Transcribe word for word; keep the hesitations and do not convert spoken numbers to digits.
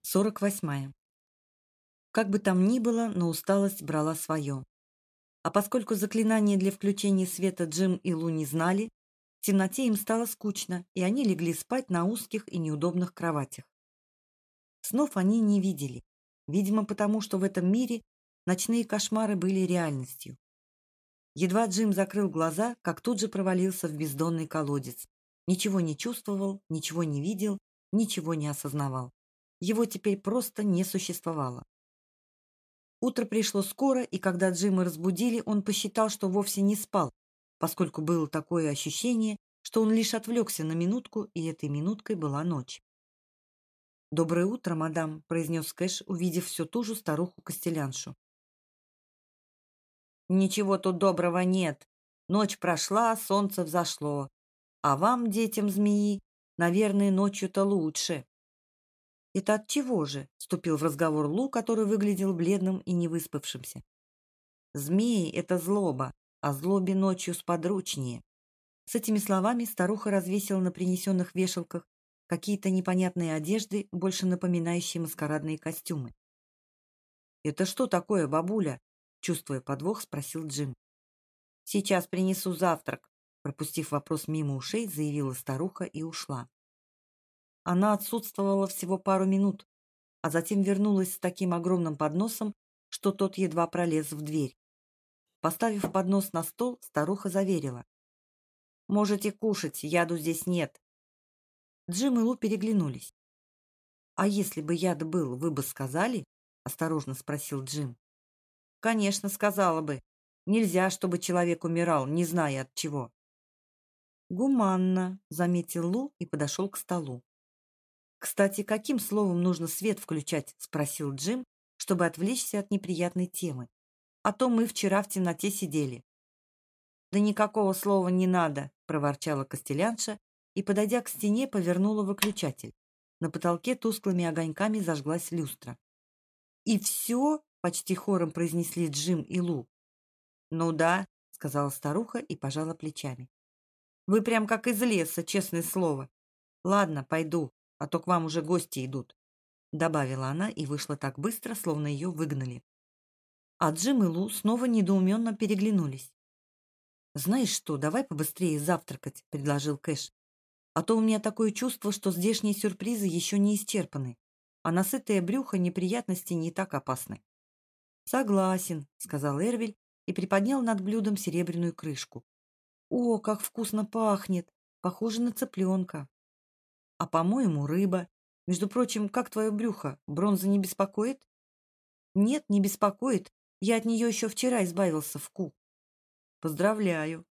сорок восьмая. Как бы там ни было, но усталость брала свое. А поскольку заклинания для включения света Джим и Лу не знали, в темноте им стало скучно, и они легли спать на узких и неудобных кроватях. Снов они не видели, видимо, потому что в этом мире ночные кошмары были реальностью. Едва Джим закрыл глаза, как тут же провалился в бездонный колодец. Ничего не чувствовал, ничего не видел, ничего не осознавал. Его теперь просто не существовало. Утро пришло скоро, и когда Джима разбудили, он посчитал, что вовсе не спал, поскольку было такое ощущение, что он лишь отвлекся на минутку, и этой минуткой была ночь. «Доброе утро, мадам», — произнес Кэш, увидев всю ту же старуху-костеляншу. «Ничего тут доброго нет. Ночь прошла, солнце взошло. А вам, детям змеи, наверное, ночью-то лучше». «Это от чего же?» — вступил в разговор Лу, который выглядел бледным и невыспавшимся. «Змеи — это злоба, а злобе ночью сподручнее». С этими словами старуха развесила на принесенных вешалках какие-то непонятные одежды, больше напоминающие маскарадные костюмы. «Это что такое, бабуля?» — чувствуя подвох, спросил Джим. «Сейчас принесу завтрак», — пропустив вопрос мимо ушей, заявила старуха и ушла. Она отсутствовала всего пару минут, а затем вернулась с таким огромным подносом, что тот едва пролез в дверь. Поставив поднос на стол, старуха заверила: «Можете кушать, яду здесь нет». Джим и Лу переглянулись. «А если бы яд был, вы бы сказали?» — осторожно спросил Джим. «Конечно, сказала бы. Нельзя, чтобы человек умирал, не зная от чего». «Гуманно», — заметил Лу и подошел к столу. «Кстати, каким словом нужно свет включать?» — спросил Джим, чтобы отвлечься от неприятной темы. «А то мы вчера в темноте сидели». «Да никакого слова не надо», — проворчала костелянша и, подойдя к стене, повернула выключатель. На потолке тусклыми огоньками зажглась люстра. «И все?» — почти хором произнесли Джим и Лу. «Ну да», — сказала старуха и пожала плечами. «Вы прям как из леса, честное слово. Ладно, пойду, а то к вам уже гости идут», — добавила она и вышла так быстро, словно ее выгнали. А Джим и Лу снова недоуменно переглянулись. «Знаешь что, давай побыстрее завтракать», — предложил Кэш. «А то у меня такое чувство, что здешние сюрпризы еще не исчерпаны, а на сытое брюхо неприятности не так опасны». «Согласен», — сказал Эрвель и приподнял над блюдом серебряную крышку. «О, как вкусно пахнет! Похоже на цыпленка». «А, по-моему, рыба. Между прочим, как твое брюхо? Бронза не беспокоит?» «Нет, не беспокоит. Я от нее еще вчера избавился в ку». «Поздравляю.